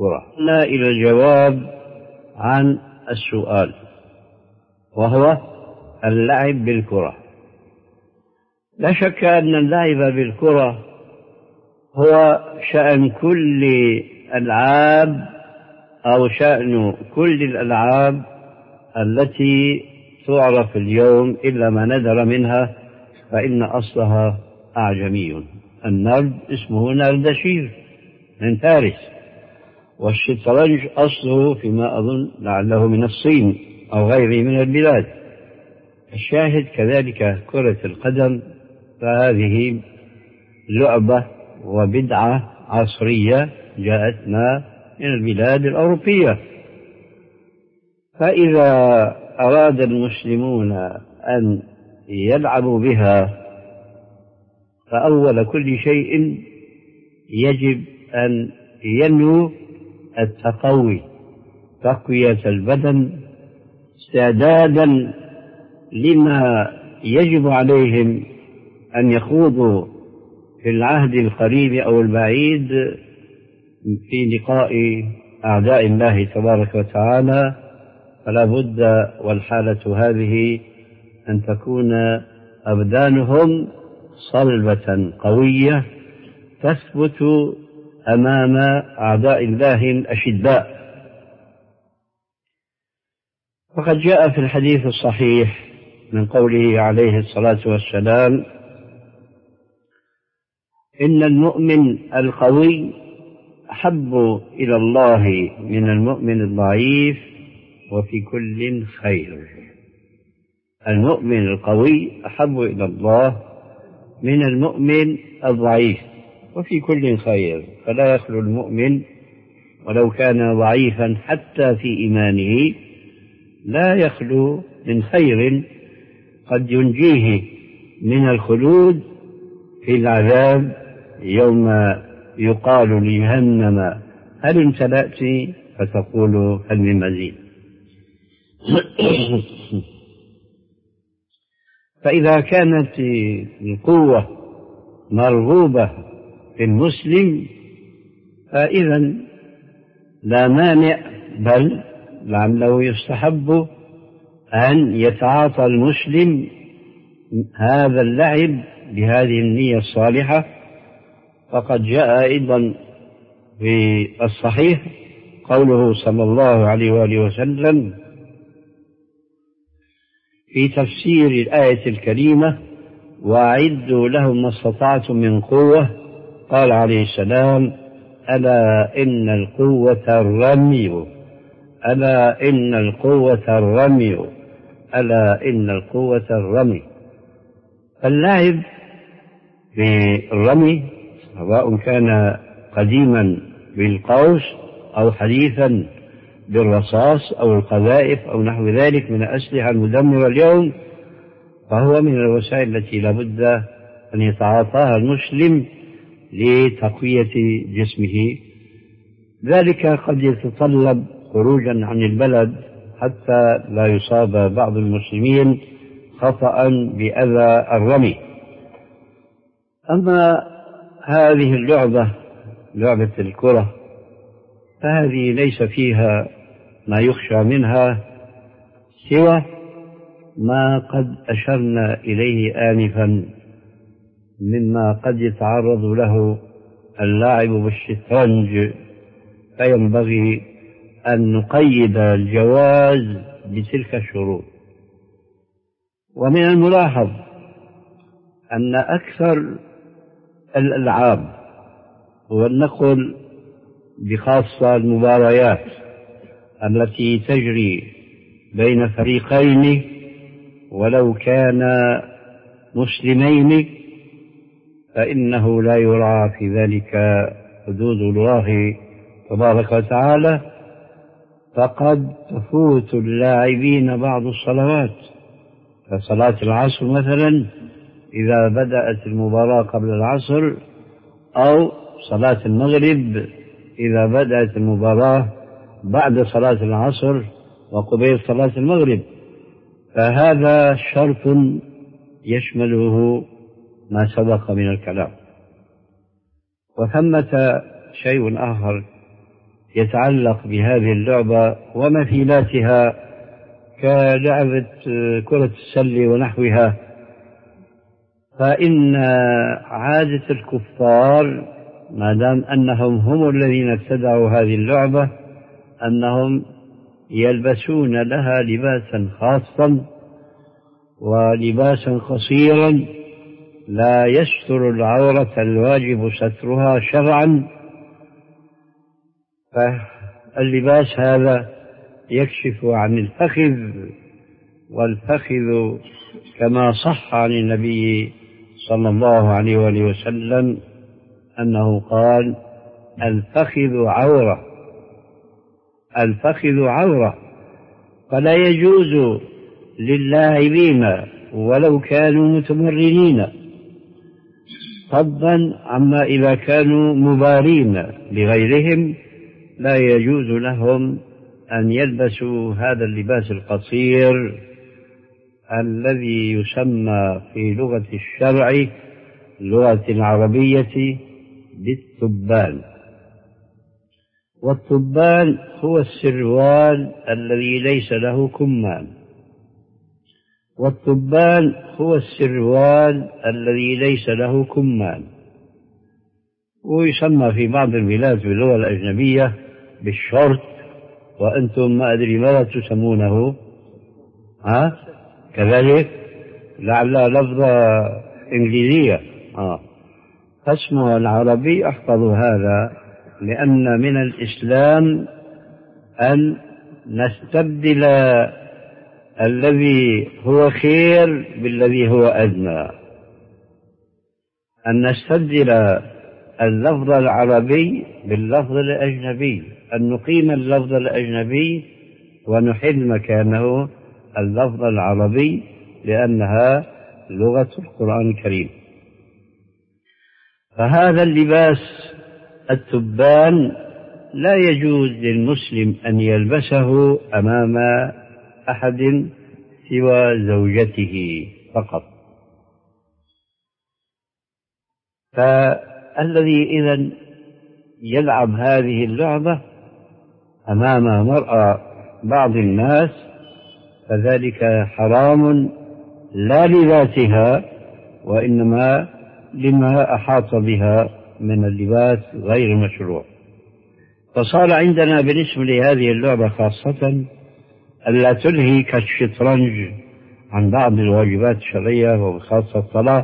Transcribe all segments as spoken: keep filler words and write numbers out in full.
كرة. إلى الجواب عن السؤال، وهو اللعب بالكرة. لا شك أن اللعب بالكرة هو شأن كل ألعاب أو شأن كل الألعاب التي تعرف اليوم، إلا ما ندر منها فإن أصلها أعجمي. النرد اسمه نردشير من فارس، والشطرنج أصله فيما أظن لعله من الصين أو غيره من البلاد. الشاهد كذلك كرة القدم، فهذه لعبة وبدعة عصرية جاءتنا من البلاد الأوروبية. فإذا أراد المسلمون أن يلعبوا بها فأول كل شيء يجب أن ينووا التقوي، تقوية البدن استعدادا لما يجب عليهم أن يخوضوا في العهد القريب أو البعيد في لقاء أعداء الله تبارك وتعالى. فلا بد والحالة هذه أن تكون أبدانهم صلبة قوية تثبت أمام أعداء الله الأشداء. وقد جاء في الحديث الصحيح من قوله عليه الصلاة والسلام: إن المؤمن القوي أحب إلى الله من المؤمن الضعيف وفي كل خير. المؤمن القوي أحب إلى الله من المؤمن الضعيف وفي كل خير. فلا يخلو المؤمن ولو كان ضعيفا حتى في إيمانه لا يخلو من خير قد ينجيه من الخلود في العذاب يوم يقال لجهنم: هل امتلأت؟ فتقول: هل من مزيد؟ فإذا كانت القوة مرغوبة في المسلم فإذا لا مانع، بل لعله يستحب أن يتعاطى المسلم هذا اللعب بهذه النية الصالحة. فقد جاء أيضا في الصحيح قوله صلى الله عليه وآله وسلم في تفسير الآية الكريمة: وأعدوا لهم ما استطعتم من قوة. قال عليه السلام: ألا إن القوة الرمي، ألا إن القوة الرمي، ألا إن القوة الرمي. اللعب بالرمي سواء كان قديما بالقوس أو حديثا بالرصاص أو القذائف أو نحو ذلك من الأسلحة المدمرة اليوم، فهو من الوسائل التي لا بد أن يتعاطاها المسلم لتقوية جسمه. ذلك قد يتطلب خروجا عن البلد حتى لا يصاب بعض المسلمين خطأ بأذى الرمي. أما هذه اللعبة، لعبة الكرة، فهذه ليس فيها ما يخشى منها سوى ما قد أشرنا إليه آنفا مما قد يتعرض له اللاعب بالشطرنج، فينبغي أن نقيد الجواز بتلك الشروط. ومن الملاحظ أن أكثر الألعاب، ولنقل بخاصة المباريات التي تجري بين فريقين ولو كانا مسلمين، فإنه لا يراعى في ذلك حدود الله تبارك وتعالى، فقد تفوت اللاعبين بعض الصلوات. فصلاة العصر مثلا إذا بدأت المباراة قبل العصر، أو صلاة المغرب إذا بدأت المباراة بعد صلاة العصر وقبيل صلاة المغرب، فهذا شرط يشمله ما سبق من الكلام. وثمة شيء آخر يتعلق بهذه اللعبة ومثيلاتها كلعبة كرة السلة ونحوها، فإن عادة الكفار ما دام أنهم هم الذين ابتدعوا هذه اللعبة أنهم يلبسون لها لباسا خاصا ولباسا قصيرا لا يستر العورة الواجب سترها شرعا، فاللباس هذا يكشف عن الفخذ، والفخذ كما صح عن النبي صلى الله عليه وآله وسلم أنه قال: الفخذ عورة، الفخذ عورة، فلا يجوز للاعبين ولو كانوا متمرنين، فضلا عما إذا كانوا مبارين لغيرهم لا يجوز لهم أن يلبسوا هذا اللباس القصير الذي يسمى في لغة الشرع اللغة العربية بالتبان. والتبان هو السروال الذي ليس له كمان، والتبان هو السروال الذي ليس له كمان، ويسمى في بعض البلاد في اللغة الأجنبية بالشورت، وأنتم ما أدري ماذا تسمونه، ها كذلك لعلها لفظة إنجليزية، آه. فاسمه العربي أحفظ هذا، لأن من الإسلام أن نستبدل الذي هو خير بالذي هو أدنى، أن نستبدل اللفظ العربي باللفظ الأجنبي، أن نقيم اللفظ الأجنبي ونحل مكانه اللفظ العربي لأنها لغة القرآن الكريم. فهذا اللباس التبان لا يجوز للمسلم أن يلبسه أمام أحد سوى زوجته فقط. فالذي إذن يلعب هذه اللعبة أمام مرأة بعض الناس فذلك حرام لا لذاتها وإنما لما أحاط بها من اللباس غير مشروع. فصار عندنا بالنسبة لهذه اللعبة خاصة ألا تلهي كالشطرنج عن بعض الواجبات الشرعية وبخاصة الصلاة.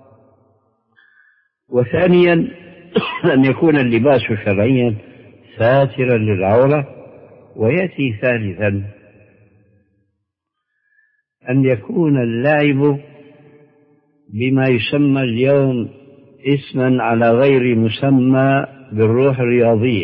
وثانيا أن يكون اللباس شرعيا ساترا للعورة. ويأتي ثالثا أن يكون اللعب بما يسمى اليوم اسما على غير مسمى بالروح الرياضية.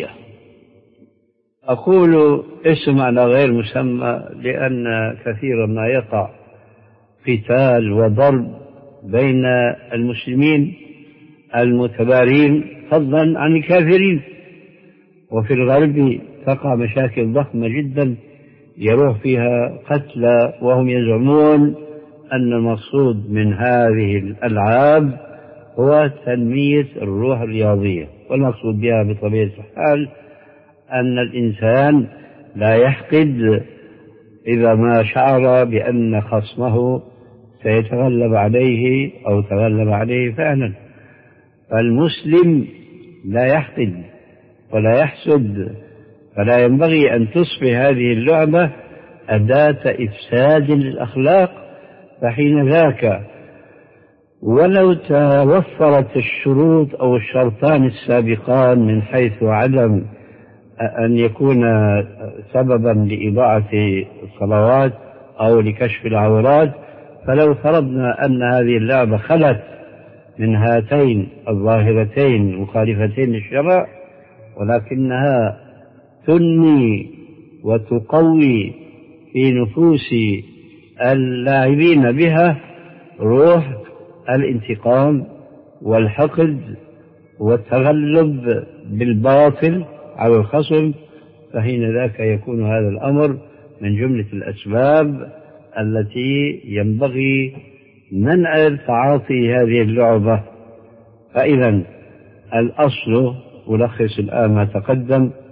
أقول اسم على غير مسمى لأن كثيرا ما يقع قتال وضرب بين المسلمين المتبارين فضلا عن الكافرين، وفي الغرب تقع مشاكل ضخمة جدا يروح فيها قتلى وهم يزعمون أن المقصود من هذه الألعاب هو تنمية الروح الرياضية، والمقصود بها بطبيعة الحال أن الإنسان لا يحقد إذا ما شعر بأن خصمه سيتغلب عليه أو تغلب عليه فعلا. فالمسلم لا يحقد ولا يحسد، فلا ينبغي أن تصبح هذه اللعبة أداة إفساد للأخلاق. فحين ذاك ولو توفرت الشروط أو الشرطان السابقان من حيث عدم أن يكون سببا لإضاعة الصلوات أو لكشف العورات، فلو فرضنا أن هذه اللعبة خلت من هاتين الظاهرتين المخالفتين للشرع ولكنها تنمي وتقوي في نفوس اللاعبين بها روح الانتقام والحقد والتغلب بالباطل على الخصم، فحين ذاك يكون هذا الأمر من جملة الأسباب التي ينبغي منع تعاطي هذه اللعبة. فإذا الأصل ألخص الآن ما تقدم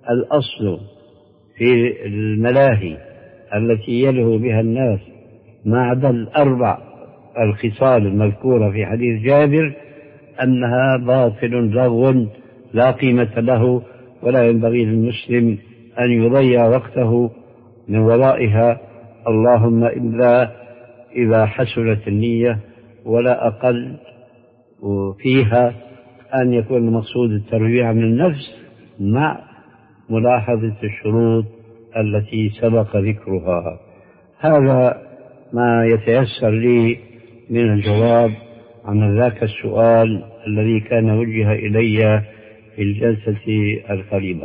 الأصل في الملاهي التي يلهو بها الناس ما عدا الأربع الخصال المذكورة في حديث جابر أنها باطل لغو لا قيمة له، ولا ينبغي للمسلم أن يضيع وقته من ورائها، اللهم إلا إذا حسنت النية، ولا أقل فيها أن يكون المقصود الترويع من النفس مع ملاحظة الشروط التي سبق ذكرها. هذا ما يتيسر لي من الجواب عن ذاك السؤال الذي كان وجه إلي في الجلسة القريبة.